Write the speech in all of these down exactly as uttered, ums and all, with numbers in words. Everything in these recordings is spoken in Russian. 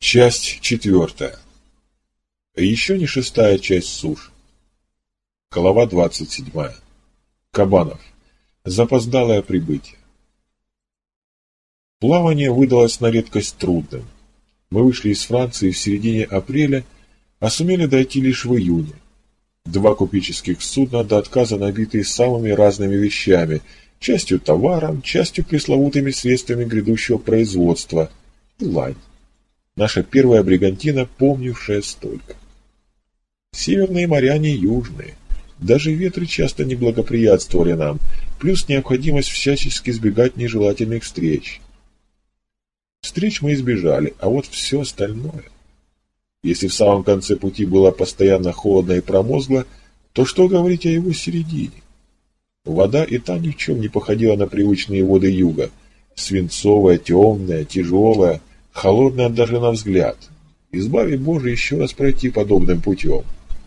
Часть четвертая. Еще не шестая часть суш. Глава двадцать седьмая. Кабанов. Запоздалое прибытие. Плавание выдалось на редкость трудным. Мы вышли из Франции в середине апреля, а сумели дойти лишь в июне. Два купеческих судна до отказа набитые самыми разными вещами, частью товаром, частью пресловутыми средствами грядущего производства, и лань. Наша первая бригантина, помнившая столько. Северные моря не южные. Даже ветры часто не благоприятствовали нам, плюс необходимость всячески избегать нежелательных встреч. Встреч мы избежали, а вот все остальное. Если в самом конце пути было постоянно холодно и промозгло, то что говорить о его середине? Вода и та ни в чем не походила на привычные воды юга. Свинцовая, темная, тяжелая, холодная даже на взгляд. Избави Боже еще раз пройти подобным путем.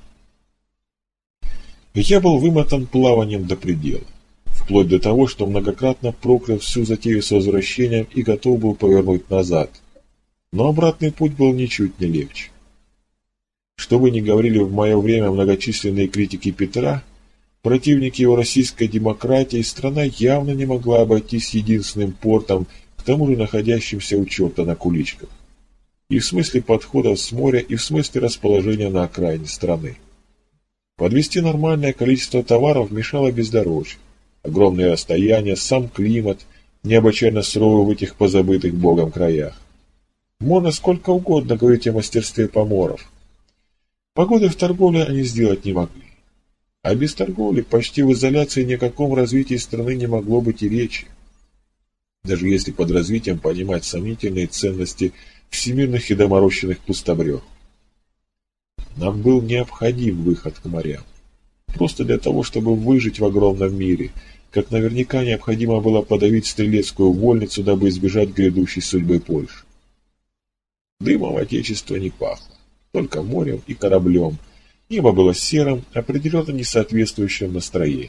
Я был вымотан плаванием до предела, вплоть до того, что многократно проклял всю затею с возвращением и готов был повернуть назад. Но обратный путь был ничуть не легче. Что бы ни говорили в мое время многочисленные критики Петра, противники его российской демократии, страна явно не могла обойтись единственным портом, к тому же находящимся у черта на куличках. И в смысле подходов с моря, и в смысле расположения на окраине страны. Подвезти нормальное количество товаров мешало бездорожье. Огромные расстояния, сам климат, необычайно суровый в этих позабытых Богом краях. Можно сколько угодно говорить о мастерстве поморов. Погоды в торговле они сделать не могли. А без торговли почти в изоляции ни о каком развитии страны не могло быть и речи. Даже если под развитием понимать сомнительные ценности всемирных и доморощенных пустобрех. Нам был необходим выход к морям. Просто для того, чтобы выжить в огромном мире, как наверняка необходимо было подавить стрелецкую вольницу, дабы избежать грядущей судьбы Польши. Дымом отечества не пахло, только морем и кораблем. Небо было серым, определенно не соответствующим настроению.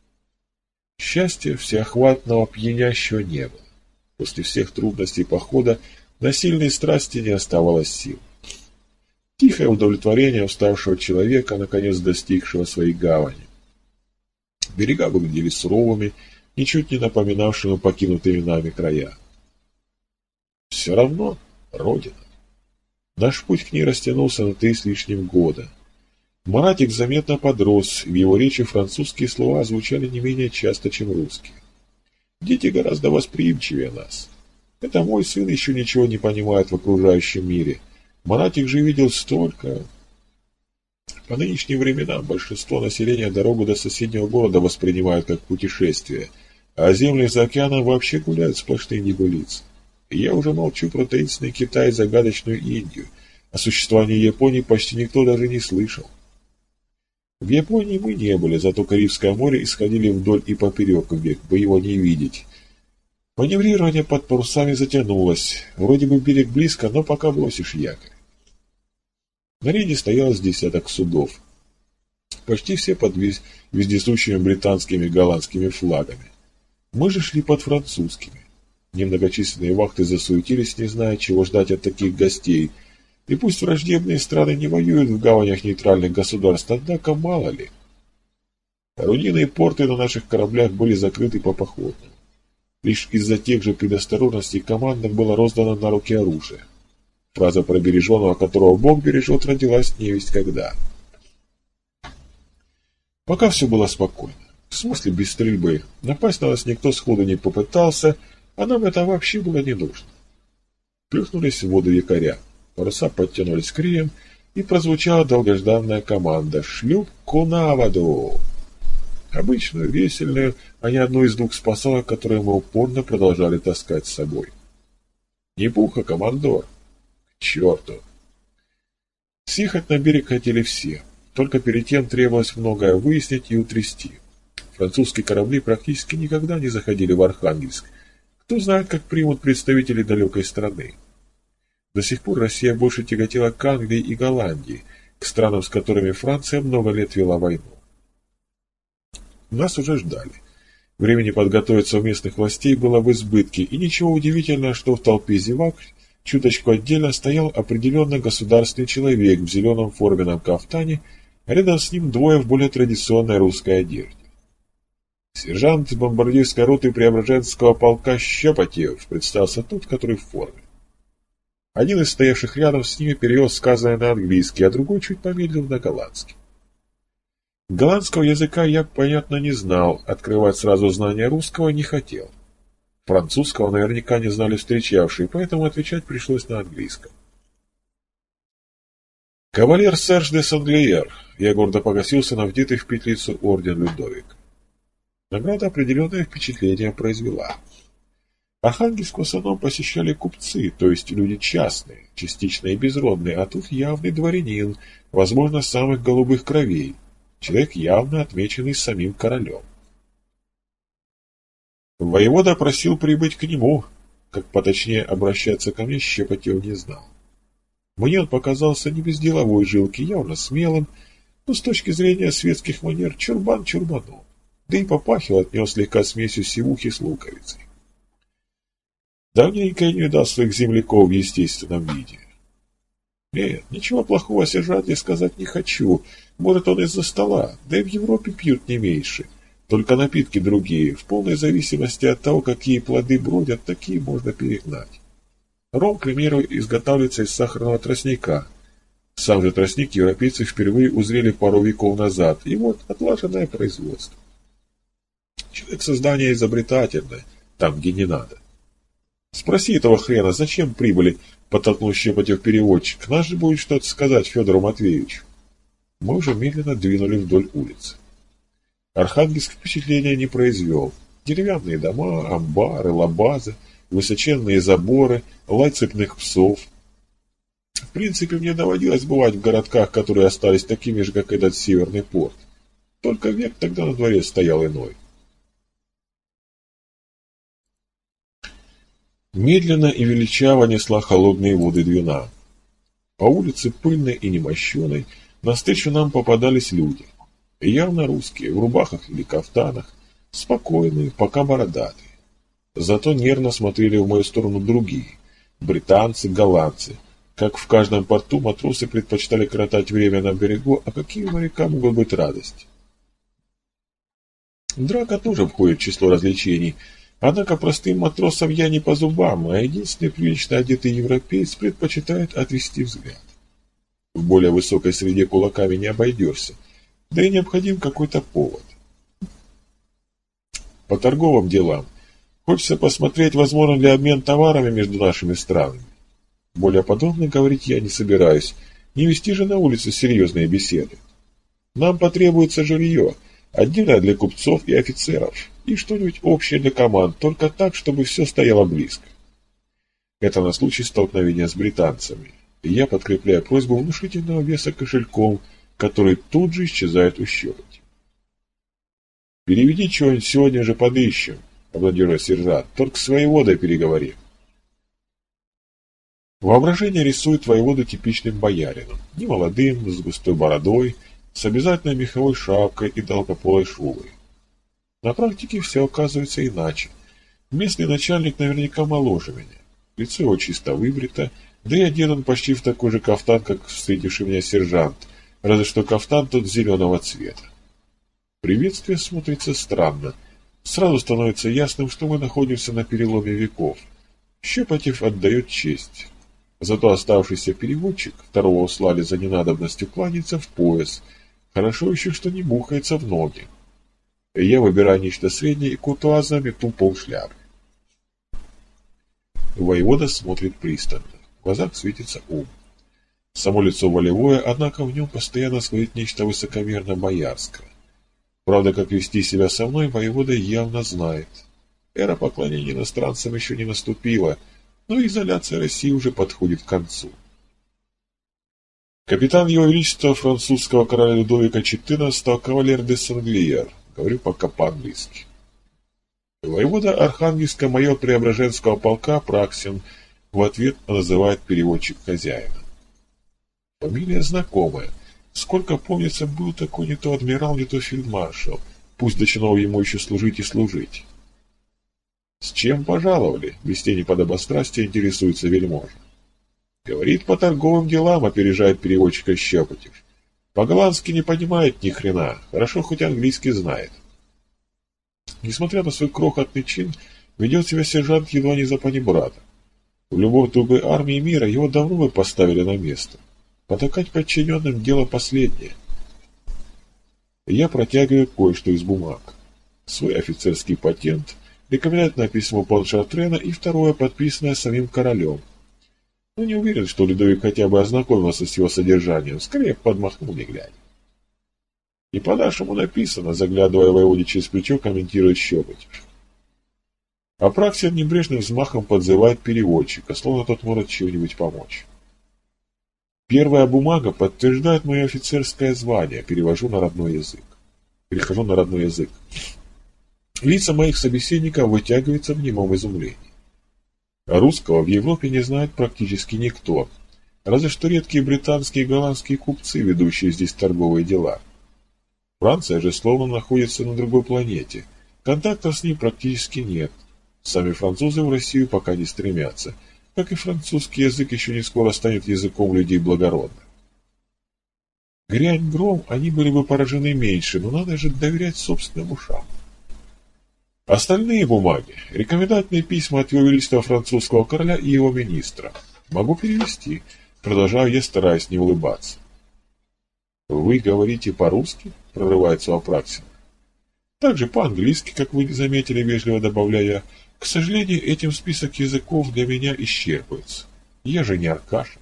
Счастья всеохватного пьянящего не было. После всех трудностей похода на сильные страсти не оставалось сил. Тихое удовлетворение уставшего человека, наконец достигшего своей гавани. Берега выглядели суровыми, ничуть не напоминавшими покинутыми нами края. Все равно Родина. Наш путь к ней растянулся на три с лишним года. Маратик заметно подрос, и в его речи французские слова звучали не менее часто, чем русские. Дети гораздо восприимчивее нас. Это мой сын еще ничего не понимает в окружающем мире. Маратик же видел столько. По нынешним временам большинство населения дорогу до соседнего города воспринимают как путешествие, а земли за океаном вообще гуляют сплошные небылицы. И я уже молчу про таинственный Китай и загадочную Индию. О существовании Японии почти никто даже не слышал. В Японии мы не были, зато Карибское море исходили вдоль и поперек век, бы его не видеть. Маневрирование под парусами затянулось. Вроде бы берег близко, но пока бросишь якорь. На рейде стоялось десяток судов. Почти все под вездесущими британскими и голландскими флагами. Мы же шли под французскими. Немногочисленные вахты засуетились, не зная, чего ждать от таких гостей. И пусть враждебные страны не воюют в гаванях нейтральных государств, однако мало ли. Орудийные порты на наших кораблях были закрыты по походному. Лишь из-за тех же предосторожностей командам было роздано на руки оружие. Фраза про береженого, которого Бог бережет, родилась невесть когда. Пока все было спокойно. В смысле без стрельбы. Напасть на нас никто сходу не попытался, а нам это вообще было не нужно. Плюхнулись в воду якоря. Паруса подтянулись к реям, и прозвучала долгожданная команда «Шлюпку на воду!». Обычную, весельную, а не одну из двух спасалок, которые мы упорно продолжали таскать с собой. Не пуха, командор. К черту. Съехать на берег хотели все, только перед тем требовалось многое выяснить и утрясти. Французские корабли практически никогда не заходили в Архангельск. Кто знает, как примут представители далекой страны. До сих пор Россия больше тяготела к Англии и Голландии, к странам, с которыми Франция много лет вела войну. Нас уже ждали. Времени подготовиться у местных властей было в избытке, и ничего удивительного, что в толпе зевак Чуточку отдельно стоял определенно государственный человек в зеленом форменном кафтане, а рядом с ним двое в более традиционной русской одежде. Сержант бомбардирской роты Преображенского полка Щепотев, представился тот, который в форме. Один из стоявших рядом с ними перевел сказанное на английский, а другой чуть помедлил на голландский. Голландского языка я, понятно, не знал, открывать сразу знания русского не хотел. Французского наверняка не знали встречавшие, поэтому отвечать пришлось на английском. «Кавалер Серж де Санглиер», я гордо погасился на вдетый в петлицу орден Людовик. Награда определенное впечатление произвела. Архангельск в основном посещали купцы, то есть люди частные, частично и безродные, а тут явный дворянин, возможно, самых голубых кровей, человек явно отмеченный самим королем. Воевода просил прибыть к нему, как поточнее обращаться ко мне Щепотев не знал. Мне он показался не без деловой жилки, явно смелым, но с точки зрения светских манер чурбан чурбаном, да и попахивал от него слегка смесью сивухи с луковицей. Давненько я не видал своих земляков в естественном виде. Нет, ничего плохого о сержанте сказать не хочу, может он из-за стола, да и в Европе пьют не меньше. Только напитки другие, в полной зависимости от того, какие плоды бродят, такие можно перегнать. Ром, к примеру, изготавливается из сахарного тростника. Сам же тростник европейцы впервые узрели пару веков назад, и вот отлаженное производство. Человек создание изобретательное, там, где не надо. Спроси этого хрена, зачем прибыли, подтолкнул Щепотев переводчик, нас же будет что-то сказать Федору Матвеевичу. Мы уже медленно двинули вдоль улицы. Архангельск впечатления не произвел. Деревянные дома, амбары, лабазы, высоченные заборы, лай цепных псов. В принципе, мне доводилось бывать в городках, которые остались такими же, как этот северный порт. Только век тогда на дворе стоял иной. Медленно и величаво несла холодные воды Двина. По улице пыльной и немощеной навстречу нам попадались люди. Явно русские, в рубахах или кафтанах, спокойные, пока бородатые. Зато нервно смотрели в мою сторону другие, британцы, голландцы. Как в каждом порту матросы предпочитали коротать время на берегу, а какие у моряка могут быть радости? Драка тоже входит в число развлечений, однако простым матросам я не по зубам, а единственный прилично одетый европеец предпочитает отвести взгляд. В более высокой среде кулаками не обойдешься, да и необходим какой-то повод. По торговым делам хочется посмотреть, возможен ли обмен товарами между нашими странами. Более подробно говорить я не собираюсь, не вести же на улице серьезные беседы. Нам потребуется жилье, отдельно для купцов и офицеров, и что-нибудь общее для команд, только так, чтобы все стояло близко. Это на случай столкновения с британцами, и я подкрепляю просьбу внушительного веса кошельком, который тут же исчезает у щепоти. «Переведи чего-нибудь, сегодня же подыщем», — обнадежил сержант, — «только с воеводой переговори». Воображение рисует воеводу типичным боярином, немолодым, с густой бородой, с обязательной меховой шапкой и долгополой шубой. На практике все оказывается иначе. Местный начальник наверняка моложе меня. Лицо его чисто выбрито, да и одет он почти в такой же кафтан, как встретивший меня сержант, разве что кафтан тот зеленого цвета. Приветствие смотрится странно. Сразу становится ясным, что мы находимся на переломе веков. Щепотев отдает честь. Зато оставшийся переводчик, второго услали за ненадобностью кланяться в пояс. Хорошо еще, что не бухается в ноги. Я выбираю нечто среднее и куртуазно метну полшляпы. Воевода смотрит пристально. В глазах светится ум. Само лицо волевое, однако в нем постоянно сквозит нечто высокомерно-боярское. Правда, как вести себя со мной, воевода явно знает. Эра поклонения иностранцам еще не наступила, но изоляция России уже подходит к концу. Капитан Его Величества французского короля Людовика четырнадцатого, кавалер де Санглиер, говорю пока по-английски. Воевода Архангельска, майор Преображенского полка Праксин, в ответ называет переводчик хозяина. Фамилия знакомая. Сколько помнится, был такой не то адмирал, не то фельдмаршал. Пусть до чинов ему еще служить и служить. С чем пожаловали? Без тени подобострастия интересуется вельможа. Говорит по торговым делам, опережает переводчика Щепотев. По-голландски не понимает ни хрена, хорошо хоть английский знает. Несмотря на свой крохотный чин, ведет себя сержант едва не за панибрата. В любой другой армии мира его давно бы поставили на место. Потакать подчиненным дело последнее. Я протягиваю кое-что из бумаг. Свой офицерский патент, рекомендательное письмо Поншартрена и второе, подписанное самим королем. Но не уверен, что Людовик хотя бы ознакомился с его содержанием, скорее подмахнул не глядя. И по-нашему написано, заглядывая воеводе через плечо, комментирует Щепотев. Апраксин небрежным взмахом подзывает переводчика, словно тот может чего-нибудь помочь. Первая бумага подтверждает мое офицерское звание, перевожу на родной язык. Перехожу на родной язык. Лица моих собеседников вытягиваются в немом изумлении. Русского в Европе не знает практически никто, разве что редкие британские и голландские купцы, ведущие здесь торговые дела. Франция же словно находится на другой планете, контактов с ней практически нет. Сами французы в Россию пока не стремятся, как и французский язык еще не скоро станет языком людей благородных. Грянь гром, они были бы поражены меньше, но надо же доверять собственным ушам. Остальные бумаги – рекомендательные письма от его величества французского короля и его министра. Могу перевести, продолжаю я, стараясь не улыбаться. «Вы говорите по-русски?» – прорывается у Апраксина. Также по-английски, как вы заметили, вежливо добавляю я. К сожалению, этим список языков для меня исчерпывается. Я же не Аркаша.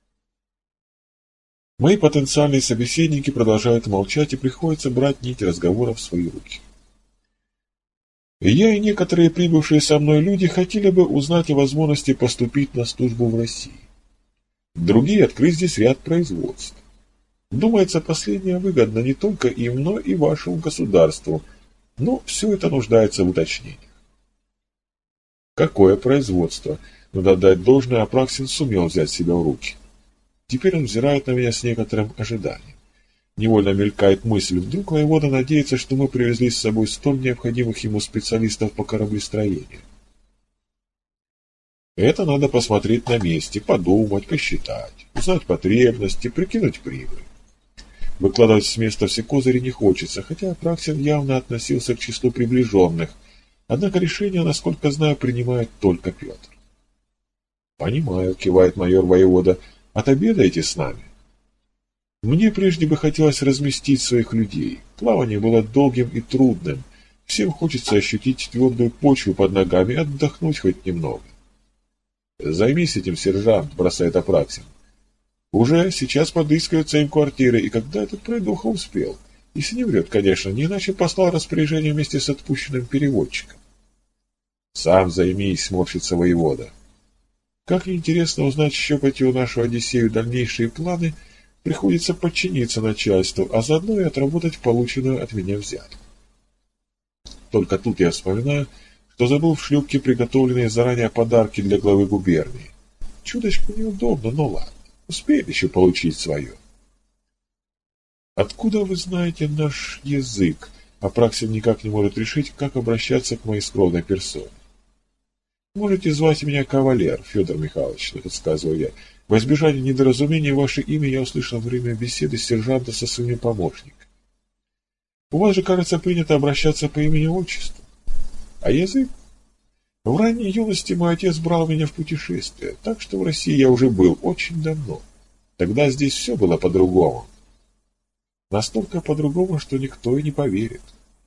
Мои потенциальные собеседники продолжают молчать, и приходится брать нить разговора в свои руки. Я и некоторые прибывшие со мной люди хотели бы узнать о возможности поступить на службу в России. Другие открыть здесь ряд производств. Думается, последнее выгодно не только им, но и вашему государству, но все это нуждается в уточнениях. Какое производство? Надо отдать должное, Апраксин сумел взять себя в руки. Теперь он взирает на меня с некоторым ожиданием. Невольно мелькает мысль, вдруг воевода надеется, что мы привезли с собой столь необходимых ему специалистов по кораблестроению. Это надо посмотреть на месте, подумать, посчитать, узнать потребности, прикинуть прибыль. Выкладывать с места все козыри не хочется, хотя Апраксин явно относился к числу приближенных, однако решение, насколько знаю, принимает только Петр. «Понимаю», — кивает майор воевода, — «отобедаете с нами?» Мне прежде бы хотелось разместить своих людей. Плавание было долгим и трудным. Всем хочется ощутить твердую почву под ногами и отдохнуть хоть немного. «Займись этим, сержант», — бросает Апраксин. «Уже сейчас подыскиваются им квартиры, и когда этот пройдоха успел? Если не врет, конечно, не иначе послал распоряжение вместе с отпущенным переводчиком». «Сам займись», — сморщится воевода. Как неинтересно узнать Щепотеву нашу Одиссею дальнейшие планы, приходится подчиниться начальству, а заодно и отработать полученную от меня взятку. Только тут я вспоминаю, что забыл в шлюпке приготовленные заранее подарки для главы губернии. Чуточку неудобно, но ладно, успеет еще получить свое. «Откуда вы знаете наш язык?» Апраксин никак не может решить, как обращаться к моей скромной персоне. «Можете звать меня кавалер, Федор Михайлович», — подсказываю я. «Во избежание недоразумения ваше имя я услышал во время беседы сержанта со своими помощниками. У вас же, кажется, принято обращаться по имени-отчеству. А язык? В ранней юности мой отец брал меня в путешествие, так что в России я уже был очень давно. Тогда здесь все было по-другому. Настолько по-другому, что никто и не поверит».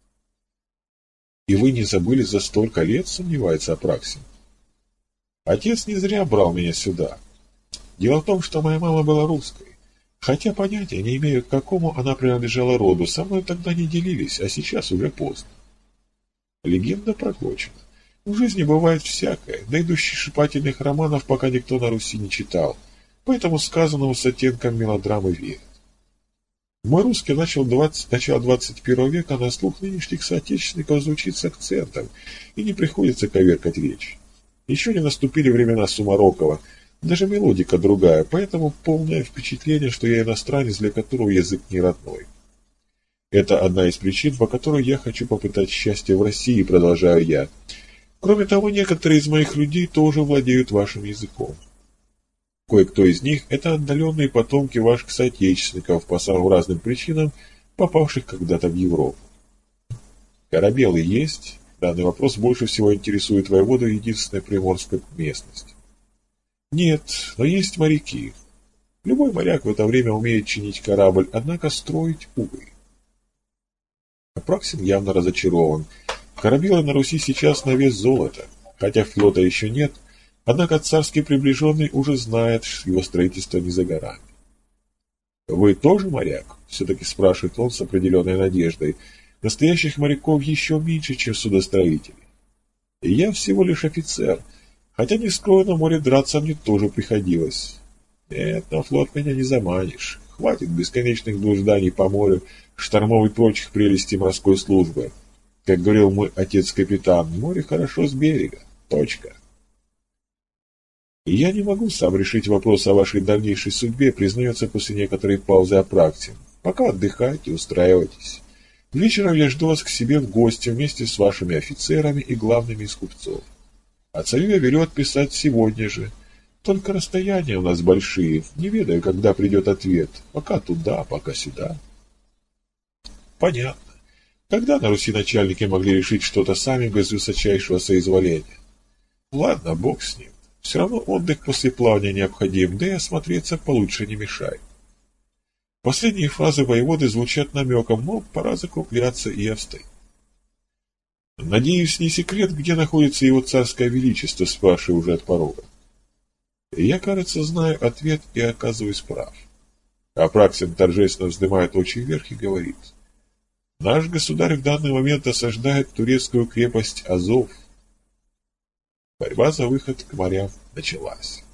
«И вы не забыли за столько лет?» — сомневается Апраксин. «Отец не зря брал меня сюда. Дело в том, что моя мама была русской. Хотя понятия не имею, к какому она принадлежала роду, со мной тогда не делились, а сейчас уже поздно. Легенда проглочена. В жизни бывает всякое, да и душещипательных романов пока никто на Руси не читал, поэтому сказанному с оттенком мелодрамы верят. Мой русский начал двадцать, начало двадцать первого века на слух нынешних соотечественников звучит с акцентом, и не приходится коверкать речь. Еще не наступили времена Сумарокова, даже мелодика другая, поэтому полное впечатление, что я иностранец, для которого язык не родной. Это одна из причин, по которой я хочу попытать счастье в России, продолжаю я. Кроме того, некоторые из моих людей тоже владеют вашим языком. Кое-кто из них – это отдаленные потомки ваших соотечественников по самым разным причинам, попавших когда-то в Европу. Корабелы есть? Данный вопрос больше всего интересует воеводу единственной приморской местности. Нет, но есть моряки. Любой моряк в это время умеет чинить корабль, однако строить, увы. Апраксин явно разочарован. Корабелы на Руси сейчас на вес золота. Хотя флота еще нет, однако царский приближенный уже знает, что его строительство не за горами. «Вы тоже моряк?» — все-таки спрашивает он с определенной надеждой. «Настоящих моряков еще меньше, чем судостроителей. И я всего лишь офицер, хотя не скрою, на море драться мне тоже приходилось. Нет, на флот меня не заманишь. Хватит бесконечных блужданий по морю, штормов и прочих прелестей морской службы. Как говорил мой отец-капитан, море хорошо с берега. Точка. И я не могу сам решить вопрос о вашей дальнейшей судьбе, признается после некоторой паузы Апраксин. Пока отдыхайте, устраивайтесь. Вечером я жду вас к себе в гости вместе с вашими офицерами и главными из купцов. А царю я велю отписать сегодня же. Только расстояния у нас большие, не ведаю, когда придет ответ. Пока туда, пока сюда. Понятно. Когда на Руси начальники могли решить что-то сами без высочайшего соизволения? Ладно, бог с ним. Все равно отдых после плавания необходим, да и осмотреться получше не мешает. Последние фразы воеводы звучат намеком, но пора закругляться и остыть. «Надеюсь, не секрет, где находится его царское величество?» — спрашиваю уже от порога. Я, кажется, знаю ответ и оказываюсь прав. Апраксин торжественно вздымает очи вверх и говорит: «Наш государь в данный момент осаждает турецкую крепость Азов». Борьба за выход к морям началась.